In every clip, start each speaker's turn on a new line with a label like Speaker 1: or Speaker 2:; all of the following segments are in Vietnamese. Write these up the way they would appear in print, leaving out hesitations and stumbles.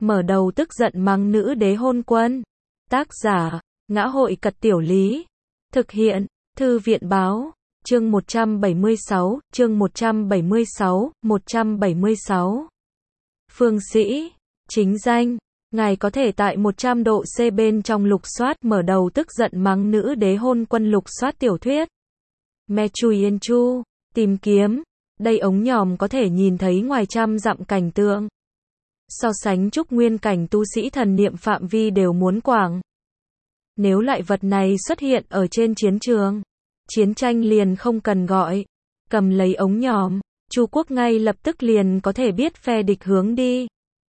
Speaker 1: mở đầu tức giận mắng nữ đế hôn quân. Tác giả, Ngã hội Cật Tiểu Lý. Thực hiện, Thư viện Báo. Chương 176, chương 176. Phương sĩ, chính danh. Ngài có thể tại 100 độ C bên trong lục soát mở đầu tức giận mắng nữ đế hôn quân lục soát tiểu thuyết. Me Chui Yên Chu, tìm kiếm. Đây ống nhòm có thể nhìn thấy ngoài trăm dặm cảnh tượng. So sánh trúc nguyên cảnh tu sĩ thần niệm phạm vi đều muốn quảng. Nếu loại vật này xuất hiện ở trên chiến trường, chiến tranh liền không cần gọi. Cầm lấy ống nhòm, Chu quốc ngay lập tức liền có thể biết phe địch hướng đi.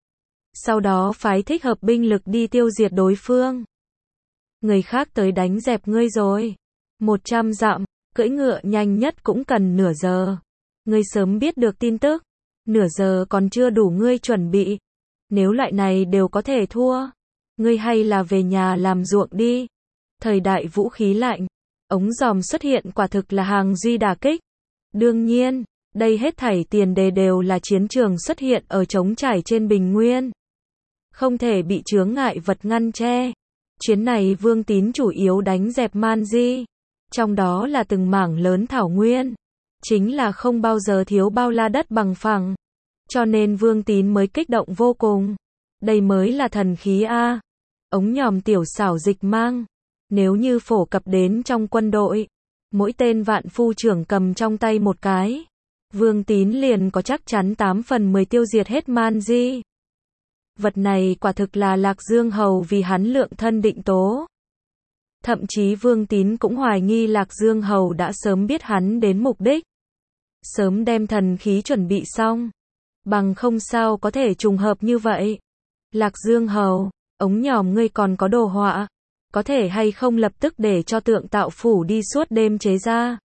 Speaker 1: Sau đó phái thích hợp binh lực đi tiêu diệt đối phương. Người khác tới đánh dẹp ngươi rồi. 100 dặm, cưỡi ngựa nhanh nhất cũng cần nửa giờ. Ngươi sớm biết được tin tức. Nửa giờ còn chưa đủ ngươi chuẩn bị. Nếu loại này đều có thể thua, ngươi hay là về nhà làm ruộng đi. Thời đại vũ khí lạnh, ống dòm xuất hiện quả thực là hàng duy đả kích. Đương nhiên, đây hết thảy tiền đề đều là chiến trường xuất hiện ở trống trải trên bình nguyên. Không thể bị chướng ngại vật ngăn che. Chuyến này Vương Tín chủ yếu đánh dẹp Man Di. Trong đó là từng mảng lớn thảo nguyên. Chính là không bao giờ thiếu bao la đất bằng phẳng. Cho nên Vương Tín mới kích động vô cùng. Đây mới là thần khí A. Ống nhòm tiểu xảo dịch mang. Nếu như phổ cập đến trong quân đội, mỗi tên vạn phu trưởng cầm trong tay một cái, Vương Tín liền có chắc chắn 8 phần 10 tiêu diệt hết Man Di. Vật này quả thực là Lạc Dương Hầu vì hắn lượng thân định tố. Thậm chí Vương Tín cũng hoài nghi Lạc Dương Hầu đã sớm biết hắn đến mục đích. Sớm đem thần khí chuẩn bị xong. Bằng không sao có thể trùng hợp như vậy. Lạc Dương Hầu, ống nhòm ngươi còn có đồ họa. Có thể hay không lập tức để cho tượng tạo phủ đi suốt đêm chế ra.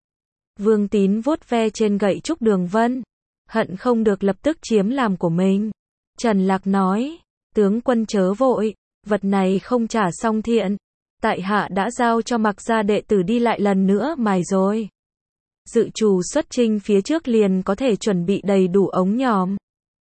Speaker 1: Vương Tín vuốt ve trên gậy trúc đường vân. Hận không được lập tức chiếm làm của mình. Trần Lạc nói, tướng quân chớ vội, vật này không trả xong thiện. Tại hạ đã giao cho Mặc gia đệ tử đi lại lần nữa mài rồi. Dự trù xuất chinh phía trước liền có thể chuẩn bị đầy đủ ống nhòm.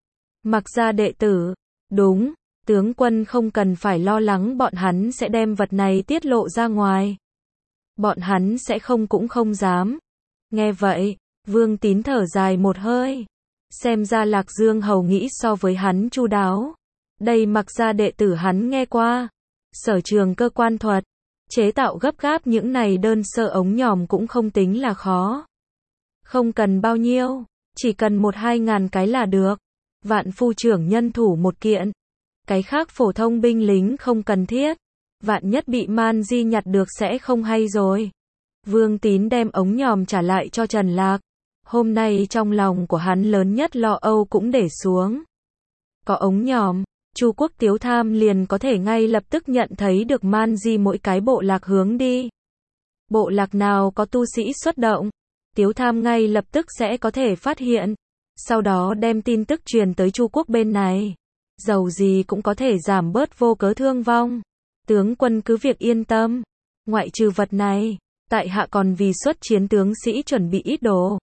Speaker 1: Mặc gia đệ tử, đúng, tướng quân không cần phải lo lắng bọn hắn sẽ đem vật này tiết lộ ra ngoài. Bọn hắn sẽ không cũng không dám. Nghe vậy, Vương Tín thở dài một hơi. Xem ra Lạc Dương Hầu nghĩ so với hắn chu đáo. Đây Mặc gia đệ tử hắn nghe qua. Sở trường cơ quan thuật, chế tạo gấp gáp những này đơn sơ ống nhòm cũng không tính là khó. Không cần bao nhiêu, chỉ cần 1-2 ngàn cái là được. Vạn phu trưởng nhân thủ một kiện. Cái khác phổ thông binh lính không cần thiết. Vạn nhất bị Man Di nhặt được sẽ không hay rồi. Vương Tín đem ống nhòm trả lại cho Trần Lạc. Hôm nay trong lòng của hắn lớn nhất lo âu cũng để xuống. Có ống nhòm, Chu quốc Tiếu Tham liền có thể ngay lập tức nhận thấy được Man Di mỗi cái bộ lạc hướng đi. Bộ lạc nào có tu sĩ xuất động, Tiếu Tham ngay lập tức sẽ có thể phát hiện. Sau đó đem tin tức truyền tới Chu quốc bên này. Dầu gì cũng có thể giảm bớt vô cớ thương vong. Tướng quân cứ việc yên tâm. Ngoại trừ vật này, tại hạ còn vì xuất chiến tướng sĩ chuẩn bị ít đồ.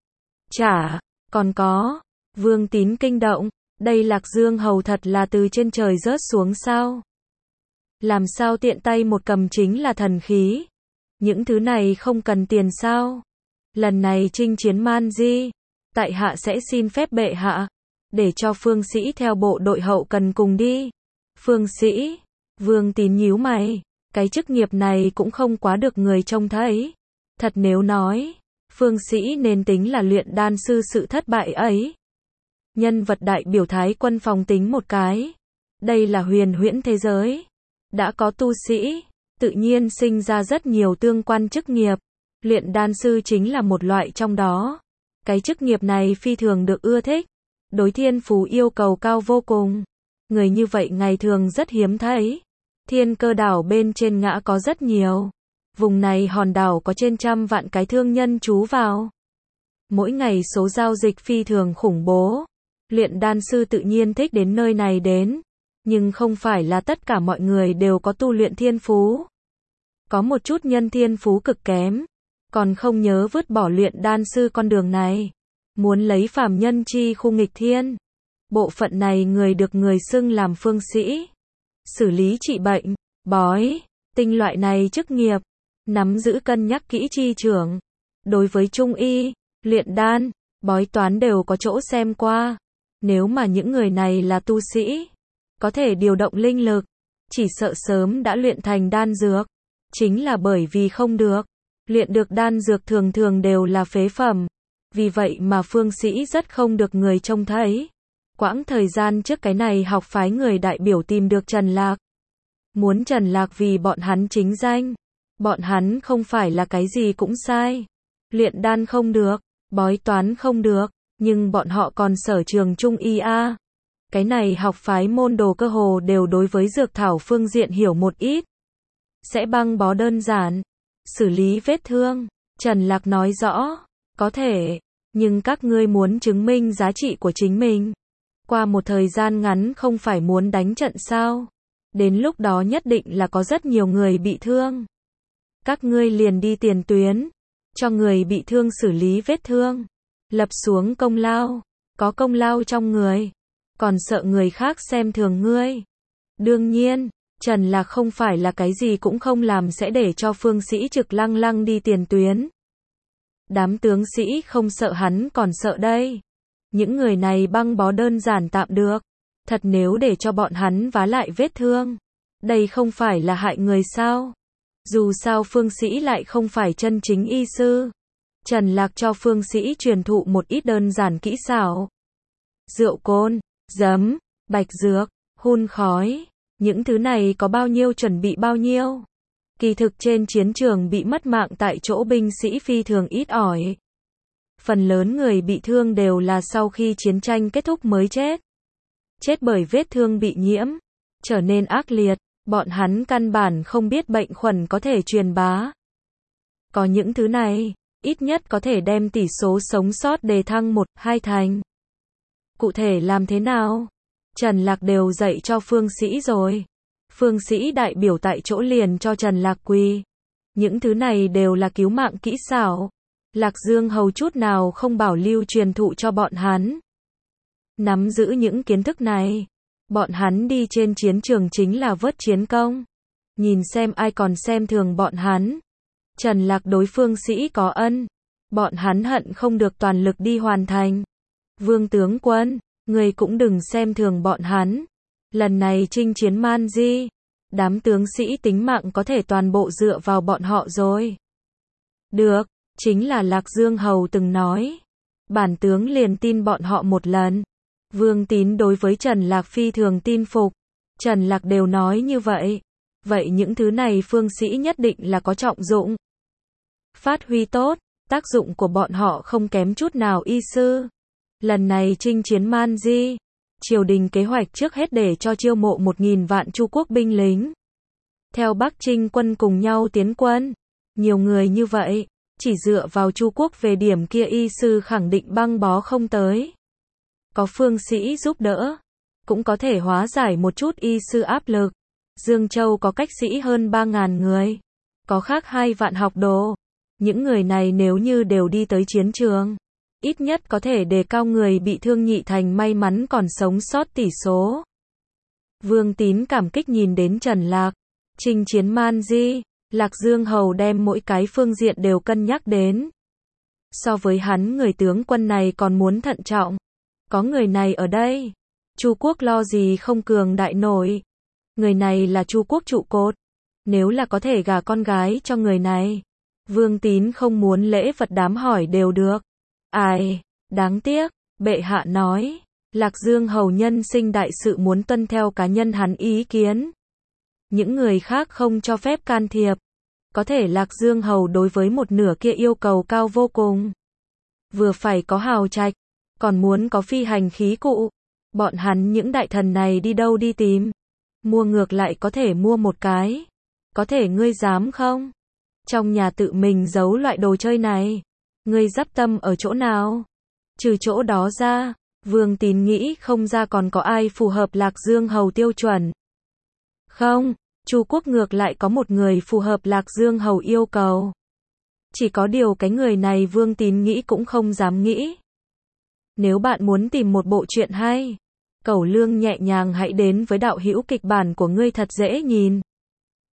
Speaker 1: Chả, còn có. Vương Tín kinh động. Đây Lạc Dương Hầu thật là từ trên trời rớt xuống sao? Làm sao tiện tay một cầm chính là thần khí? Những thứ này không cần tiền sao? Lần này chinh chiến Man Di, tại hạ sẽ xin phép bệ hạ, để cho phương sĩ theo bộ đội hậu cần cùng đi. Phương sĩ, Vương Tín nhíu mày, cái chức nghiệp này cũng không quá được người trông thấy. Thật nếu nói, phương sĩ nên tính là luyện đan sư sự thất bại ấy. Nhân vật đại biểu Thái quân phòng tính một cái. Đây là huyền huyễn thế giới. Đã có tu sĩ, tự nhiên sinh ra rất nhiều tương quan chức nghiệp. Luyện đan sư chính là một loại trong đó. Cái chức nghiệp này phi thường được ưa thích. Đối thiên phú yêu cầu cao vô cùng. Người như vậy ngày thường rất hiếm thấy. Thiên Cơ đảo bên trên ngã có rất nhiều. Vùng này hòn đảo có trên 100 vạn cái thương nhân trú vào. Mỗi ngày số giao dịch phi thường khủng bố. Luyện đan sư tự nhiên thích đến nơi này đến. Nhưng không phải là tất cả mọi người đều có tu luyện thiên phú. Có một chút nhân thiên phú cực kém. Còn không nhớ vứt bỏ luyện đan sư con đường này. Muốn lấy phàm nhân chi khu nghịch thiên. Bộ phận này người được người xưng làm phương sĩ. Xử lý trị bệnh, bói, tinh loại này chức nghiệp. Nắm giữ cân nhắc kỹ chi trưởng. Đối với trung y, luyện đan, bói toán đều có chỗ xem qua. Nếu mà những người này là tu sĩ, có thể điều động linh lực, chỉ sợ sớm đã luyện thành đan dược. Chính là bởi vì không được. Luyện được đan dược thường thường đều là phế phẩm. Vì vậy mà phương sĩ rất không được người trông thấy. Quãng thời gian trước cái này học phái người đại biểu tìm được Trần Lạc. Muốn Trần Lạc vì bọn hắn chính danh. Bọn hắn không phải là cái gì cũng sai. Luyện đan không được, bói toán không được, nhưng bọn họ còn sở trường trung y a. Cái này học phái môn đồ cơ hồ đều đối với dược thảo phương diện hiểu một ít. Sẽ băng bó đơn giản, xử lý vết thương. Trần Lạc nói rõ, có thể, nhưng các ngươi muốn chứng minh giá trị của chính mình. Qua một thời gian ngắn không phải muốn đánh trận sao? Đến lúc đó nhất định là có rất nhiều người bị thương. Các ngươi liền đi tiền tuyến, cho người bị thương xử lý vết thương, lập xuống công lao, có công lao trong người, còn sợ người khác xem thường ngươi. Đương nhiên, Trần Lạc không phải là cái gì cũng không làm sẽ để cho phương sĩ trực lăng lăng đi tiền tuyến. Đám tướng sĩ không sợ hắn còn sợ đây. Những người này băng bó đơn giản tạm được. Thật nếu để cho bọn hắn vá lại vết thương, đây không phải là hại người sao? Dù sao phương sĩ lại không phải chân chính y sư. Trần Lạc cho phương sĩ truyền thụ một ít đơn giản kỹ xảo. Rượu côn, giấm, bạch dược, hun khói, những thứ này có bao nhiêu chuẩn bị bao nhiêu. Kỳ thực trên chiến trường bị mất mạng tại chỗ binh sĩ phi thường ít ỏi. Phần lớn người bị thương đều là sau khi chiến tranh kết thúc mới chết. Chết bởi vết thương bị nhiễm, trở nên ác liệt, bọn hắn căn bản không biết bệnh khuẩn có thể truyền bá. Có những thứ này, ít nhất có thể đem tỷ số sống sót đề thăng 1-2 thành. Cụ thể làm thế nào? Trần Lạc đều dạy cho phương sĩ rồi. Phương sĩ đại biểu tại chỗ liền cho Trần Lạc quỳ. Những thứ này đều là cứu mạng kỹ xảo. Lạc Dương hầu chút nào không bảo lưu truyền thụ cho bọn hắn. Nắm giữ những kiến thức này, bọn hắn đi trên chiến trường chính là vớt chiến công. Nhìn xem ai còn xem thường bọn hắn. Trần Lạc đối phương sĩ có ân, bọn hắn hận không được toàn lực đi hoàn thành. Vương tướng quân, người cũng đừng xem thường bọn hắn. Lần này chinh chiến Man Di, đám tướng sĩ tính mạng có thể toàn bộ dựa vào bọn họ rồi. Được, chính là Lạc Dương hầu từng nói. Bản tướng liền tin bọn họ một lần. Vương Tín đối với Trần Lạc phi thường tin phục. Trần Lạc đều nói như vậy. Vậy những thứ này phương sĩ nhất định là có trọng dụng. Phát huy tốt, tác dụng của bọn họ không kém chút nào y sư. Lần này chinh chiến Man Di, triều đình kế hoạch trước hết để cho chiêu mộ 1.000 vạn Chu quốc binh lính. Theo Bắc Trinh quân cùng nhau tiến quân. Nhiều người như vậy, chỉ dựa vào Chu quốc về điểm kia y sư khẳng định băng bó không tới. Có phương sĩ giúp đỡ, cũng có thể hóa giải một chút y sư áp lực. Dương Châu có cách sĩ hơn 3.000 người, có khác 2 vạn học đồ. Những người này nếu như đều đi tới chiến trường, ít nhất có thể đề cao người bị thương nhị thành may mắn còn sống sót tỷ số. Vương Tín cảm kích nhìn đến Trần Lạc, chinh chiến Man Di, Lạc Dương hầu đem mỗi cái phương diện đều cân nhắc đến. So với hắn người tướng quân này còn muốn thận trọng. Có người này ở đây, Chu quốc lo gì không cường đại nổi. Người này là Chu quốc trụ cột. Nếu là có thể gả con gái cho người này, Vương Tín không muốn lễ vật đám hỏi đều được. Ai, đáng tiếc, bệ hạ nói, Lạc Dương hầu nhân sinh đại sự muốn tuân theo cá nhân hắn ý kiến. Những người khác không cho phép can thiệp. Có thể Lạc Dương hầu đối với một nửa kia yêu cầu cao vô cùng. Vừa phải có hào trạch, còn muốn có phi hành khí cụ. Bọn hắn những đại thần này đi đâu đi tìm. Mua ngược lại có thể mua một cái. Có thể ngươi dám không? Trong nhà tự mình giấu loại đồ chơi này. Ngươi dắp tâm ở chỗ nào? Trừ chỗ đó ra, Vương Tín nghĩ không ra còn có ai phù hợp Lạc Dương hầu tiêu chuẩn. Không, Chu quốc ngược lại có một người phù hợp Lạc Dương hầu yêu cầu. Chỉ có điều cái người này Vương Tín nghĩ cũng không dám nghĩ. Nếu bạn muốn tìm một bộ truyện hay, Cẩu Lương nhẹ nhàng hãy đến với đạo hữu kịch bản của ngươi thật dễ nhìn.